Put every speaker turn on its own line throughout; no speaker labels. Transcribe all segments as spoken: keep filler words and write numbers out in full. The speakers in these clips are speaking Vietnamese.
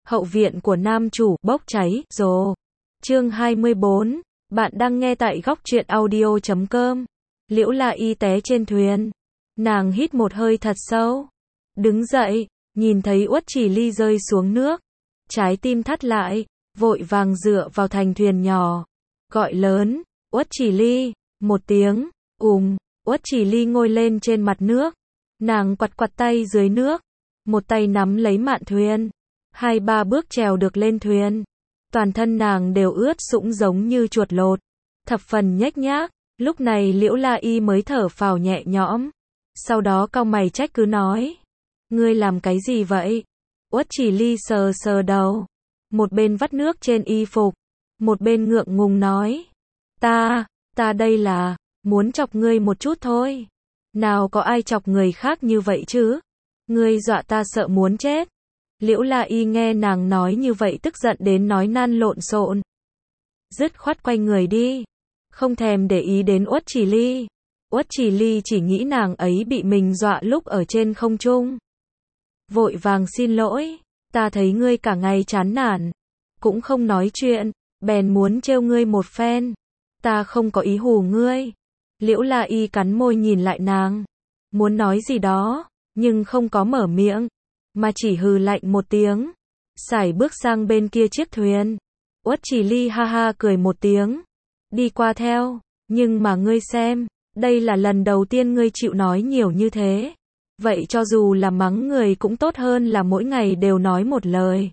Hậu viện của nam chủ bốc cháy rồi. Chương hai mươi bốn. Bạn đang nghe tại góc truyện audio chấm com. Liễu La Y té trên thuyền. Nàng hít một hơi thật sâu. Đứng dậy, nhìn thấy Uất Chỉ Ly rơi xuống nước. Trái tim thắt lại, vội vàng dựa vào thành thuyền nhỏ. Gọi lớn, Uất Chỉ Ly, một tiếng, ùm, Uất Chỉ Ly ngồi lên trên mặt nước. Nàng quặt quặt tay dưới nước. Một tay nắm lấy mạn thuyền. Hai ba bước trèo được lên thuyền. Toàn thân nàng đều ướt sũng giống như chuột lột. Thập phần nhếch nhác. Lúc này Liễu La Y mới thở phào nhẹ nhõm. Sau đó cau mày trách cứ nói. Ngươi làm cái gì vậy? Uất Chỉ Ly sờ sờ đầu. Một bên vắt nước trên y phục. Một bên ngượng ngùng nói. Ta, ta đây là, muốn chọc ngươi một chút thôi. Nào có ai chọc người khác như vậy chứ? Ngươi dọa ta sợ muốn chết. Liễu La Y nghe nàng nói như vậy tức giận đến nói nan lộn xộn. Dứt khoát quay người đi. Không thèm để ý đến Uất Chỉ Ly. Uất Chỉ Ly chỉ nghĩ nàng ấy bị mình dọa lúc ở trên không trung. Vội vàng xin lỗi. Ta thấy ngươi cả ngày chán nản. Cũng không nói chuyện. Bèn muốn trêu ngươi một phen. Ta không có ý hù ngươi. Liễu La Y cắn môi nhìn lại nàng. Muốn nói gì đó. Nhưng không có mở miệng. Mà chỉ hừ lạnh một tiếng. Sải bước sang bên kia chiếc thuyền. Uất Chỉ Ly ha ha cười một tiếng. Đi qua theo. Nhưng mà ngươi xem. Đây là lần đầu tiên ngươi chịu nói nhiều như thế. Vậy cho dù là mắng người cũng tốt hơn là mỗi ngày đều nói một lời.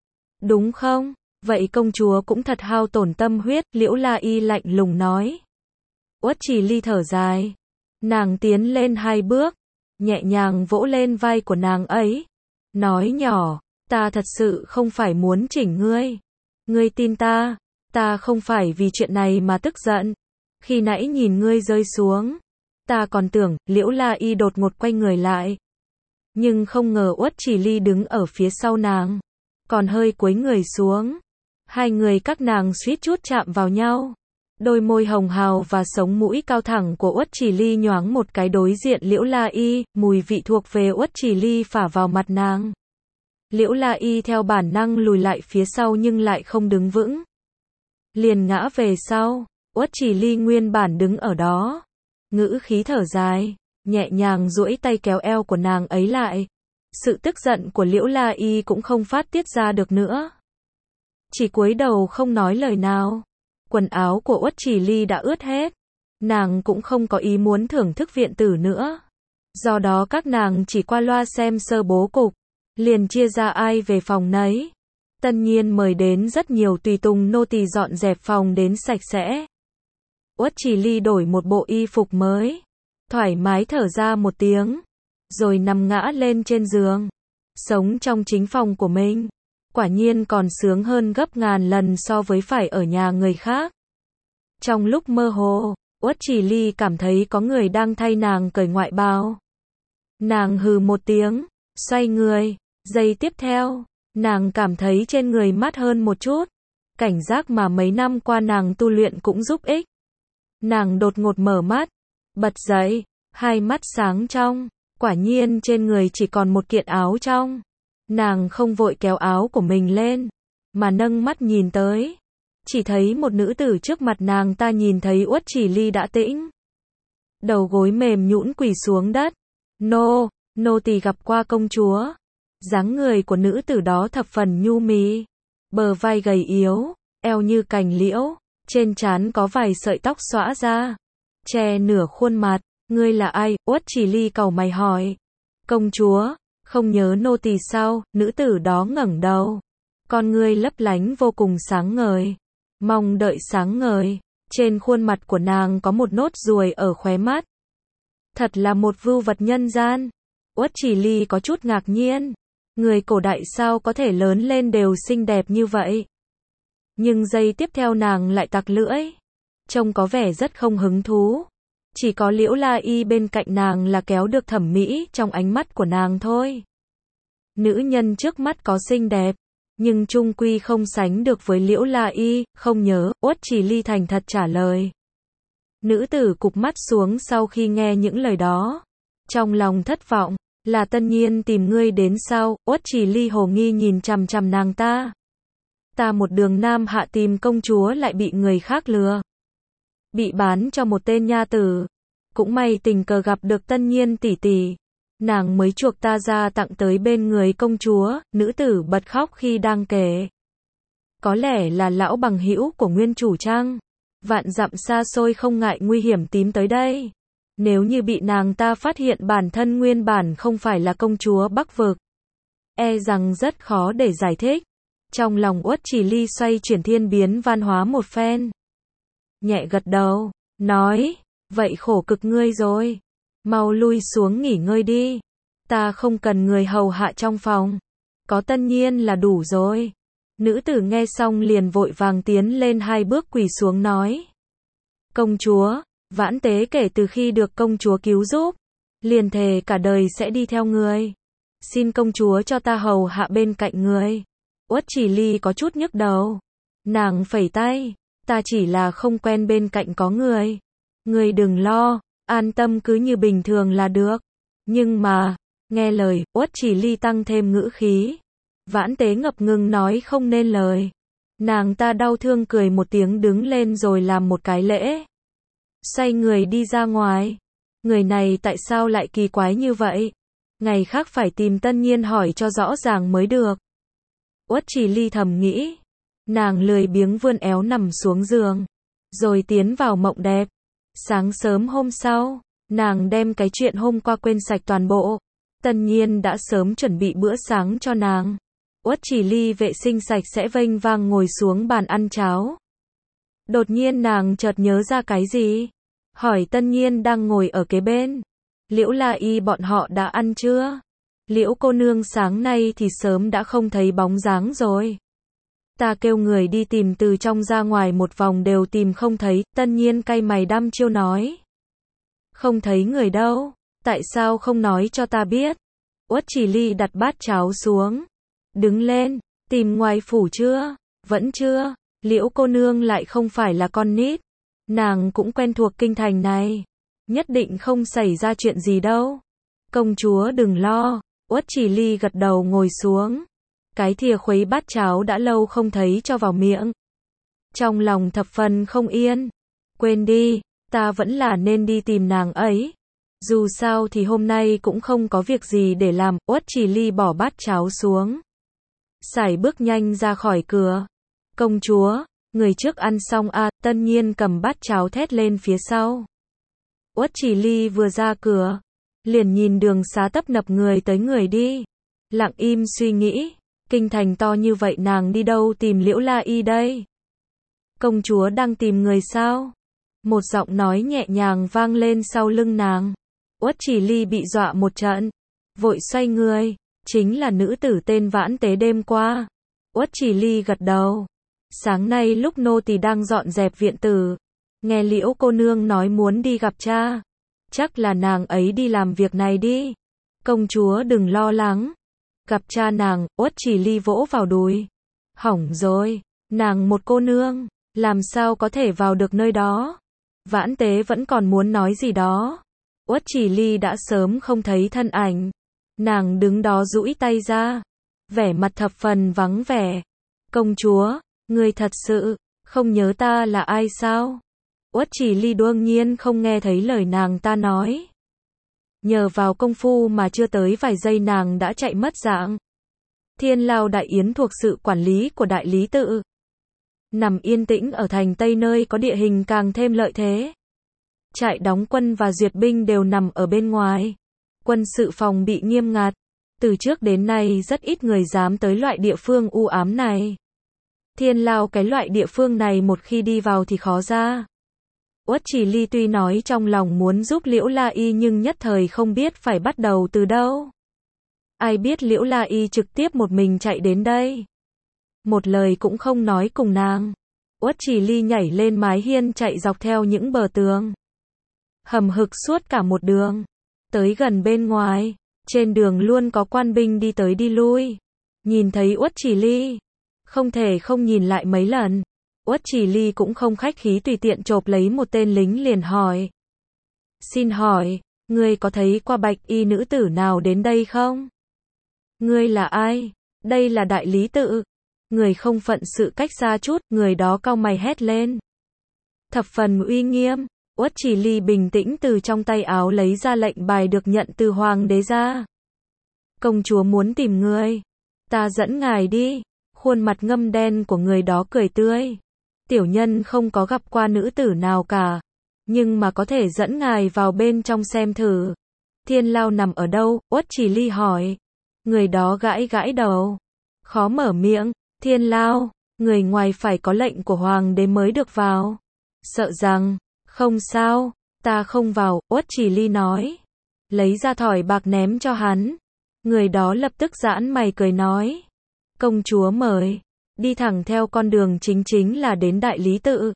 Đúng không? Vậy công chúa cũng thật hao tổn tâm huyết. Liễu La Y lạnh lùng nói. Uất Chỉ Ly thở dài. Nàng tiến lên hai bước. Nhẹ nhàng vỗ lên vai của nàng ấy. Nói nhỏ. Ta thật sự không phải muốn chỉnh ngươi. Ngươi tin ta. Ta không phải vì chuyện này mà tức giận. Khi nãy nhìn ngươi rơi xuống. Ta còn tưởng. Liễu La Y đột ngột quay người lại. Nhưng không ngờ Uất Chỉ Ly đứng ở phía sau nàng. Còn hơi cúi người xuống. Hai người các nàng suýt chút chạm vào nhau. Đôi môi hồng hào và sống mũi cao thẳng của Uất Chỉ Ly nhoáng một cái đối diện Liễu La Y, mùi vị thuộc về Uất Chỉ Ly phả vào mặt nàng. Liễu La Y theo bản năng lùi lại phía sau nhưng lại không đứng vững. Liền ngã về sau. Uất Chỉ Ly nguyên bản đứng ở đó. Ngữ khí thở dài, nhẹ nhàng duỗi tay kéo eo của nàng ấy lại. Sự tức giận của Liễu La Y cũng không phát tiết ra được nữa. Chỉ cúi đầu không nói lời nào. Quần áo của Uất Chỉ Ly đã ướt hết. Nàng cũng không có ý muốn thưởng thức viện tử nữa. Do đó các nàng chỉ qua loa xem sơ bố cục. Liền chia ra ai về phòng nấy. Tất nhiên mời đến rất nhiều tùy tùng nô tỳ dọn dẹp phòng đến sạch sẽ. Uất Chỉ Ly đổi một bộ y phục mới. Thoải mái thở ra một tiếng. Rồi nằm ngã lên trên giường. Sống trong chính phòng của mình. Quả nhiên còn sướng hơn gấp ngàn lần so với phải ở nhà người khác. Trong lúc mơ hồ, Uất Chỉ Ly cảm thấy có người đang thay nàng cởi ngoại bào. Nàng hừ một tiếng, xoay người. Giây tiếp theo, nàng cảm thấy trên người mát hơn một chút. Cảnh giác mà mấy năm qua nàng tu luyện cũng giúp ích. Nàng đột ngột mở mắt, bật dậy, hai mắt sáng trong. Quả nhiên trên người chỉ còn một kiện áo trong. Nàng không vội kéo áo của mình lên, mà nâng mắt nhìn tới. Chỉ thấy một nữ tử trước mặt nàng ta nhìn thấy Uất Chỉ Ly đã tĩnh. Đầu gối mềm nhũn quỳ xuống đất. Nô, nô tỳ gặp qua công chúa. Dáng người của nữ tử đó thập phần nhu mì. Bờ vai gầy yếu, eo như cành liễu. Trên trán có vài sợi tóc xõa ra. Che nửa khuôn mặt. Ngươi là ai? Uất Chỉ Ly cau mày hỏi. Công chúa. Không nhớ nô tỳ sao? Nữ tử đó ngẩng đầu. Con ngươi lấp lánh vô cùng sáng ngời. Mong đợi sáng ngời. Trên khuôn mặt của nàng có một nốt ruồi ở khóe mắt. Thật là một vưu vật nhân gian. Uất Chỉ Ly có chút ngạc nhiên. Người cổ đại sao có thể lớn lên đều xinh đẹp như vậy? Nhưng giây tiếp theo nàng lại tặc lưỡi. Trông có vẻ rất không hứng thú. Chỉ có Liễu La Y bên cạnh nàng là kéo được thẩm mỹ trong ánh mắt của nàng thôi. Nữ nhân trước mắt có xinh đẹp, nhưng chung quy không sánh được với Liễu La Y. Không nhớ, Uất Chỉ Ly thành thật trả lời. Nữ tử cụp mắt xuống sau khi nghe những lời đó. Trong lòng thất vọng, Là Tân Nhiên tìm ngươi đến sao? Uất Chỉ Ly hồ nghi nhìn chằm chằm nàng ta. Ta một đường nam hạ tìm công chúa lại bị người khác lừa. Bị bán cho một tên nha tử. Cũng may tình cờ gặp được Tân Nhiên tỷ tỷ. Nàng mới chuộc ta ra tặng tới bên người công chúa, nữ tử bật khóc khi đang kể. Có lẽ là lão bằng hữu của nguyên chủ chăng? Vạn dặm xa xôi không ngại nguy hiểm tím tới đây. Nếu như bị nàng ta phát hiện bản thân nguyên bản không phải là công chúa Bắc Vực, e rằng rất khó để giải thích. Trong lòng Uất Chỉ Ly xoay chuyển thiên biến văn hóa một phen. Nhẹ gật đầu, nói, vậy khổ cực ngươi rồi. Mau lui xuống nghỉ ngơi đi. Ta không cần người hầu hạ trong phòng. Có Tân Nhiên là đủ rồi. Nữ tử nghe xong liền vội vàng tiến lên hai bước quỳ xuống nói. Công chúa, Vãn Tế kể từ khi được công chúa cứu giúp, liền thề cả đời sẽ đi theo người. Xin công chúa cho ta hầu hạ bên cạnh người. Uất Chỉ Ly có chút nhức đầu. Nàng phẩy tay, ta chỉ là không quen bên cạnh có người. Người đừng lo, an tâm cứ như bình thường là được. Nhưng mà, nghe lời, Uất Chỉ Ly tăng thêm ngữ khí. Vãn Tế ngập ngừng nói không nên lời. Nàng ta đau thương cười một tiếng đứng lên rồi làm một cái lễ. Xoay người đi ra ngoài. Người này tại sao lại kỳ quái như vậy? Ngày khác phải tìm Tân Nhiên hỏi cho rõ ràng mới được. Uất Chỉ Ly thầm nghĩ. Nàng lười biếng vươn éo nằm xuống giường. Rồi tiến vào mộng đẹp. Sáng sớm hôm sau, nàng đem cái chuyện hôm qua quên sạch toàn bộ. Tân Nhiên đã sớm chuẩn bị bữa sáng cho nàng. Uất Chỉ Ly vệ sinh sạch sẽ vênh vang ngồi xuống bàn ăn cháo. Đột nhiên nàng chợt nhớ ra cái gì? Hỏi Tân Nhiên đang ngồi ở kế bên. Liễu La Y bọn họ đã ăn chưa? Liễu cô nương sáng nay thì sớm đã không thấy bóng dáng rồi. Ta kêu người đi tìm từ trong ra ngoài một vòng đều tìm không thấy. Tân Nhiên cay mày đăm chiêu nói. Không thấy người đâu. Tại sao không nói cho ta biết? Uất Chỉ Ly đặt bát cháo xuống. Đứng lên, tìm ngoài phủ chưa? Vẫn chưa. Liễu cô nương lại không phải là con nít. Nàng cũng quen thuộc kinh thành này. Nhất định không xảy ra chuyện gì đâu. Công chúa đừng lo. Uất Chỉ Ly gật đầu ngồi xuống. Cái thìa khuấy bát cháo đã lâu không thấy cho vào miệng. Trong lòng thập phần không yên. Quên đi, ta vẫn là nên đi tìm nàng ấy. Dù sao thì hôm nay cũng không có việc gì để làm. Uất Chỉ Ly bỏ bát cháo xuống. Sải bước nhanh ra khỏi cửa. Công chúa, người trước ăn xong à? Tân Nhiên cầm bát cháo thét lên phía sau. Uất Chỉ Ly vừa ra cửa, liền nhìn đường xá tấp nập người tới người đi. Lặng im suy nghĩ, kinh thành to như vậy nàng đi đâu tìm Liễu La Y đây? Công chúa đang tìm người sao? Một giọng nói nhẹ nhàng vang lên sau lưng nàng. Uất Chỉ Ly bị dọa một trận, vội xoay người, chính là nữ tử tên Vãn Tế đêm qua. Uất Chỉ Ly gật đầu. Sáng nay lúc nô tỳ đang dọn dẹp viện tử, nghe Liễu cô nương nói muốn đi gặp cha. Chắc là nàng ấy đi làm việc này đi. Công chúa đừng lo lắng. Gặp cha nàng, Uất Chỉ Ly vỗ vào đùi. Hỏng rồi, nàng một cô nương, làm sao có thể vào được nơi đó? Vãn Tế vẫn còn muốn nói gì đó. Uất Chỉ Ly đã sớm không thấy thân ảnh. Nàng đứng đó duỗi tay ra, vẻ mặt thập phần vắng vẻ. Công chúa, ngươi thật sự không nhớ ta là ai sao? Uất Chỉ Ly đương nhiên không nghe thấy lời nàng ta nói. Nhờ vào công phu mà chưa tới vài giây nàng đã chạy mất dạng. Thiên Lao Đại Yến thuộc sự quản lý của Đại Lý Tự. Nằm yên tĩnh ở thành Tây nơi có địa hình càng thêm lợi thế. Trại đóng quân và duyệt binh đều nằm ở bên ngoài. Quân sự phòng bị nghiêm ngặt. Từ trước đến nay rất ít người dám tới loại địa phương u ám này. Thiên Lao cái loại địa phương này một khi đi vào thì khó ra. Uất Chỉ Ly tuy nói trong lòng muốn giúp Liễu La Y nhưng nhất thời không biết phải bắt đầu từ đâu. Ai biết Liễu La Y trực tiếp một mình chạy đến đây. Một lời cũng không nói cùng nàng. Uất Chỉ Ly nhảy lên mái hiên chạy dọc theo những bờ tường. Hầm hực suốt cả một đường. Tới gần bên ngoài, trên đường luôn có quan binh đi tới đi lui. Nhìn thấy Uất Chỉ Ly, không thể không nhìn lại mấy lần. Uất Chỉ Ly cũng không khách khí tùy tiện chộp lấy một tên lính liền hỏi. Xin hỏi, Ngươi có thấy qua bạch y nữ tử nào đến đây không? Ngươi là ai? Đây là đại lý tự. Người không phận sự cách xa chút, người đó cau mày hét lên. Thập phần uy nghiêm, Uất Chỉ Ly bình tĩnh từ trong tay áo lấy ra lệnh bài được nhận từ hoàng đế ra. Công chúa muốn tìm ngươi. Ta dẫn ngài đi. Khuôn mặt ngâm đen của người đó cười tươi. Tiểu nhân không có gặp qua nữ tử nào cả. Nhưng mà có thể dẫn ngài vào bên trong xem thử. Thiên Lao nằm ở đâu? Uất Chỉ Ly hỏi. Người đó gãi gãi đầu. Khó mở miệng. Thiên Lao, người ngoài phải có lệnh của hoàng đế mới được vào. Sợ rằng, không sao, ta không vào, Uất Chỉ Ly nói. Lấy ra thỏi bạc ném cho hắn. Người đó lập tức giãn mày cười nói. Công chúa mời. Đi thẳng theo con đường chính chính là đến đại lý tự.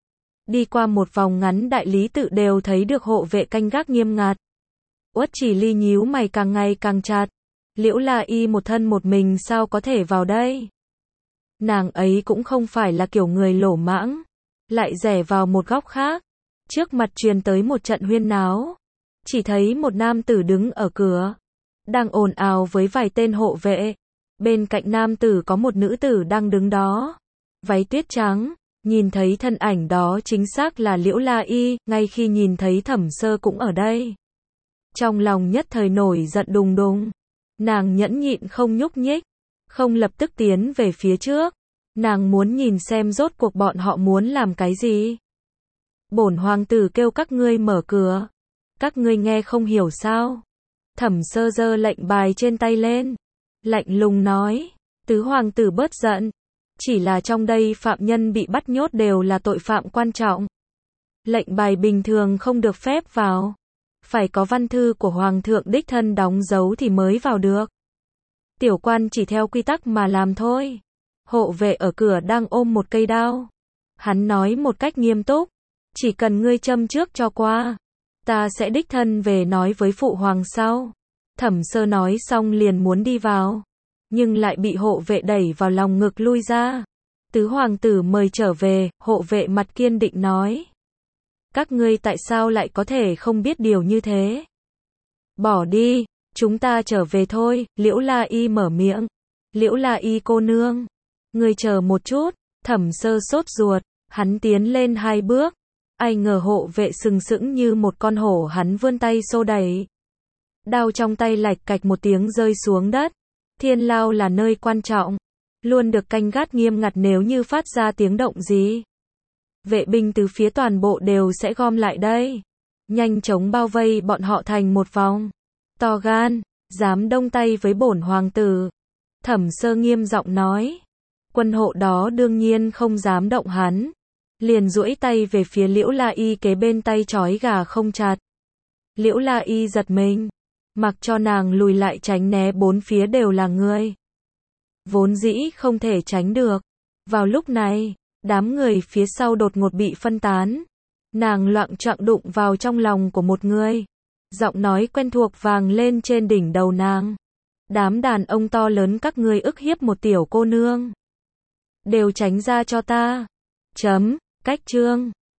Đi qua một vòng ngắn đại lý tự đều thấy được hộ vệ canh gác nghiêm ngặt. Uất Chỉ Ly nhíu mày càng ngày càng chặt. Liễu La Y một thân một mình sao có thể vào đây? Nàng ấy cũng không phải là kiểu người lỗ mãng. Lại rẽ vào một góc khác. Trước mặt truyền tới một trận huyên náo. Chỉ thấy một nam tử đứng ở cửa. Đang ồn ào với vài tên hộ vệ. Bên cạnh nam tử có một nữ tử đang đứng đó. Váy tuyết trắng. Nhìn thấy thân ảnh đó chính xác là Liễu La Y. Ngay khi nhìn thấy Thẩm Sơ cũng ở đây. Trong lòng nhất thời nổi giận đùng đùng. Nàng nhẫn nhịn không nhúc nhích. Không lập tức tiến về phía trước. Nàng muốn nhìn xem rốt cuộc bọn họ muốn làm cái gì. Bổn hoàng tử kêu các ngươi mở cửa. Các ngươi nghe không hiểu sao? Thẩm Sơ giơ lệnh bài trên tay lên. Lạnh lùng nói. Tứ hoàng tử bớt giận. Chỉ là trong đây phạm nhân bị bắt nhốt đều là tội phạm quan trọng. Lệnh bài bình thường không được phép vào. Phải có văn thư của hoàng thượng đích thân đóng dấu thì mới vào được. Tiểu quan chỉ theo quy tắc mà làm thôi. Hộ vệ ở cửa đang ôm một cây đao. Hắn nói một cách nghiêm túc. Chỉ cần ngươi châm trước cho qua. Ta sẽ đích thân về nói với phụ hoàng sau. Thẩm Sơ nói xong liền muốn đi vào. Nhưng lại bị hộ vệ đẩy vào lòng ngực lui ra. Tứ hoàng tử mời trở về, hộ vệ mặt kiên định nói. Các ngươi tại sao lại có thể không biết điều như thế? Bỏ đi, chúng ta trở về thôi, Liễu La Y mở miệng. Liễu La Y cô nương. Ngươi chờ một chút, Thẩm Sơ sốt ruột, hắn tiến lên hai bước. Ai ngờ hộ vệ sừng sững như một con hổ, hắn vươn tay xô đẩy. Đao trong tay lạch cạch một tiếng rơi xuống đất. Thiên Lao là nơi quan trọng, luôn được canh gác nghiêm ngặt, nếu như phát ra tiếng động gì. Vệ binh từ phía toàn bộ đều sẽ gom lại đây. Nhanh chóng bao vây bọn họ thành một vòng. To gan, dám đông tay với bổn hoàng tử. Thẩm Sơ nghiêm giọng nói. Quân hộ đó đương nhiên không dám động hắn. Liền duỗi tay về phía Liễu La Y kế bên, tay trói gà không chặt. Liễu La Y giật mình. Mặc cho nàng lùi lại tránh né, bốn phía đều là người. Vốn dĩ không thể tránh được. Vào lúc này, đám người phía sau đột ngột bị phân tán. Nàng loạng choạng đụng vào trong lòng của một người. Giọng nói quen thuộc vang lên trên đỉnh đầu nàng. Đám đàn ông to lớn, các ngươi ức hiếp một tiểu cô nương. Đều tránh ra cho ta. Chấm, cách chương.